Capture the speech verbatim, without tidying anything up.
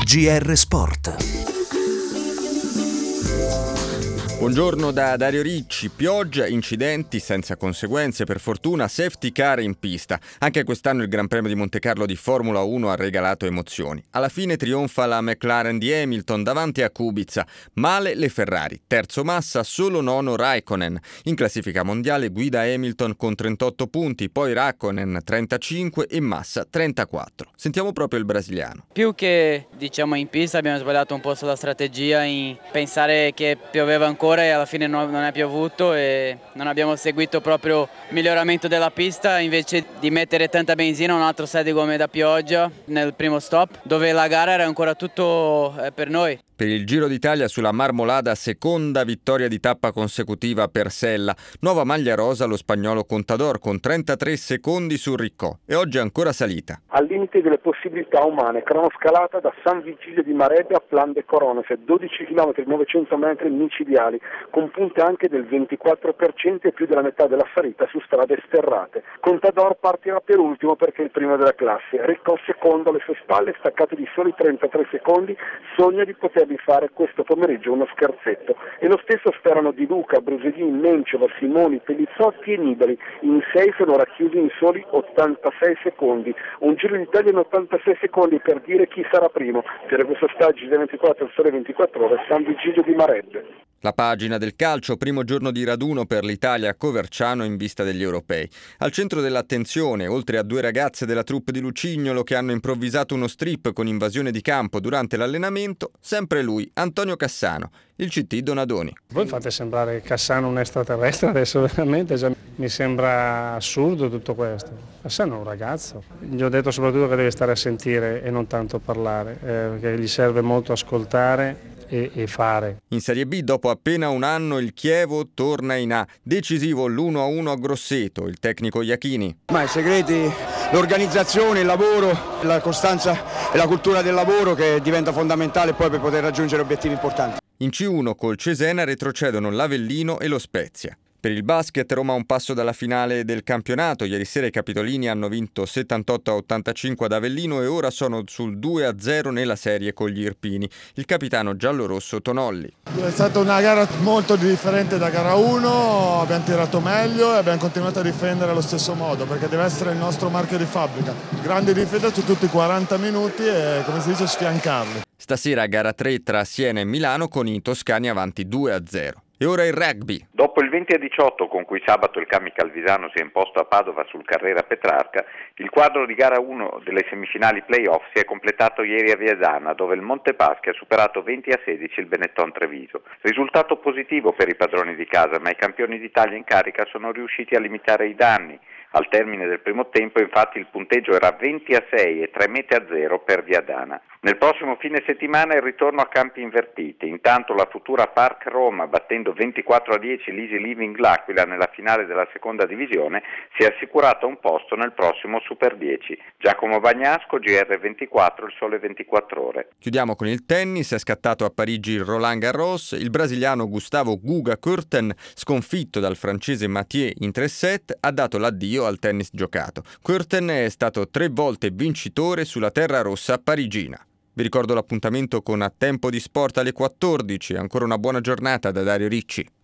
G R Sport. Buongiorno da Dario Ricci. Pioggia, incidenti senza conseguenze, per fortuna, safety car in pista. Anche quest'anno il Gran Premio di Montecarlo di Formula uno ha regalato emozioni. Alla fine trionfa la McLaren di Hamilton davanti a Kubica. Male le Ferrari. Terzo Massa, solo nono Raikkonen. In classifica mondiale guida Hamilton con trentotto punti, poi Raikkonen trentacinque e Massa trentaquattro. Sentiamo proprio il brasiliano. Più che diciamo in pista abbiamo sbagliato un po' sulla strategia, in pensare che pioveva ancora e alla fine non è piovuto e non abbiamo seguito proprio il miglioramento della pista, invece di mettere tanta benzina un altro set di gomme da pioggia nel primo stop, dove la gara era ancora tutto per noi. Per il Giro d'Italia sulla Marmolada, seconda vittoria di tappa consecutiva per Sella. Nuova maglia rosa lo spagnolo Contador con trentatré secondi su Riccò e oggi è ancora salita. Al limite delle possibilità umane, cronoscalata da San Vigilio di Marebbe a Plan de Corones, dodici chilometri novecento metri micidiali, con punte anche del ventiquattro per cento e più della metà della salita su strade sterrate. Contador partirà per ultimo perché è il primo della classe, Riccò secondo alle sue spalle, staccato di soli trentatré secondi, sogna di poter di fare questo pomeriggio uno scherzetto e lo stesso sperano Di Luca, Bruselin, Menceva, Simoni, Pellizzotti e Nibali. In sei sono racchiusi in soli ottantasei secondi, un Giro d'Italia in ottantasei secondi per dire chi sarà primo. Per questo stagio di ventiquattro al Sole ventiquattro Ore, San Vigilio di Marebbe. La pagina del calcio, primo giorno di raduno per l'Italia a Coverciano in vista degli europei. Al centro dell'attenzione, oltre a due ragazze della troupe di Lucignolo che hanno improvvisato uno strip con invasione di campo durante l'allenamento, sempre lui, Antonio Cassano, il C T Donadoni. Voi fate sembrare Cassano un extraterrestre adesso, veramente, cioè, mi sembra assurdo tutto questo. Cassano è un ragazzo, gli ho detto soprattutto che deve stare a sentire e non tanto parlare, eh, perché gli serve molto ascoltare e, e fare. In Serie B, dopo appena un anno, il Chievo torna in A. Decisivo l'uno a uno a Grosseto, il tecnico Iachini. Ma i segreti, l'organizzazione, il lavoro, la costanza e la cultura del lavoro che diventa fondamentale poi per poter raggiungere obiettivi importanti. In C uno col Cesena retrocedono l'Avellino e lo Spezia. Per il basket, Roma a un passo dalla finale del campionato. Ieri sera i capitolini hanno vinto settantotto a ottantacinque ad Avellino e ora sono sul due a zero nella serie con gli Irpini. Il capitano giallorosso Tonolli. È stata una gara molto differente da gara uno, abbiamo tirato meglio e abbiamo continuato a difendere allo stesso modo perché deve essere il nostro marchio di fabbrica. Grande difesa su tutti i quaranta minuti e, come si dice, sfiancarli. Stasera gara tre tra Siena e Milano con i toscani avanti due a zero. E ora il rugby. Dopo il venti a diciotto con cui sabato il Cami Calvisano si è imposto a Padova sul Carrera Petrarca, il quadro di gara uno delle semifinali play-off si è completato ieri a Viesana, dove il Montepaschi ha superato venti a sedici il Benetton Treviso. Risultato positivo per i padroni di casa, ma i campioni d'Italia in carica sono riusciti a limitare i danni. Al termine del primo tempo, infatti, il punteggio era venti a sei e tre mete a zero per Viadana. Nel prossimo fine settimana il ritorno a campi invertiti. Intanto la futura Park Roma, battendo ventiquattro a dieci l'Easy Living L'Aquila nella finale della seconda divisione, si è assicurata un posto nel prossimo Super dieci. Giacomo Bagnasco, G R ventiquattro, il Sole ventiquattro Ore. Chiudiamo con il tennis. È scattato a Parigi il Roland Garros. Il brasiliano Gustavo Guga Kurten, sconfitto dal francese Mathieu in tre set, ha dato l'addio al tennis giocato. Kurten è stato tre volte vincitore sulla terra rossa parigina. Vi ricordo l'appuntamento con A Tempo di Sport alle quattordici. Ancora una buona giornata da Dario Ricci.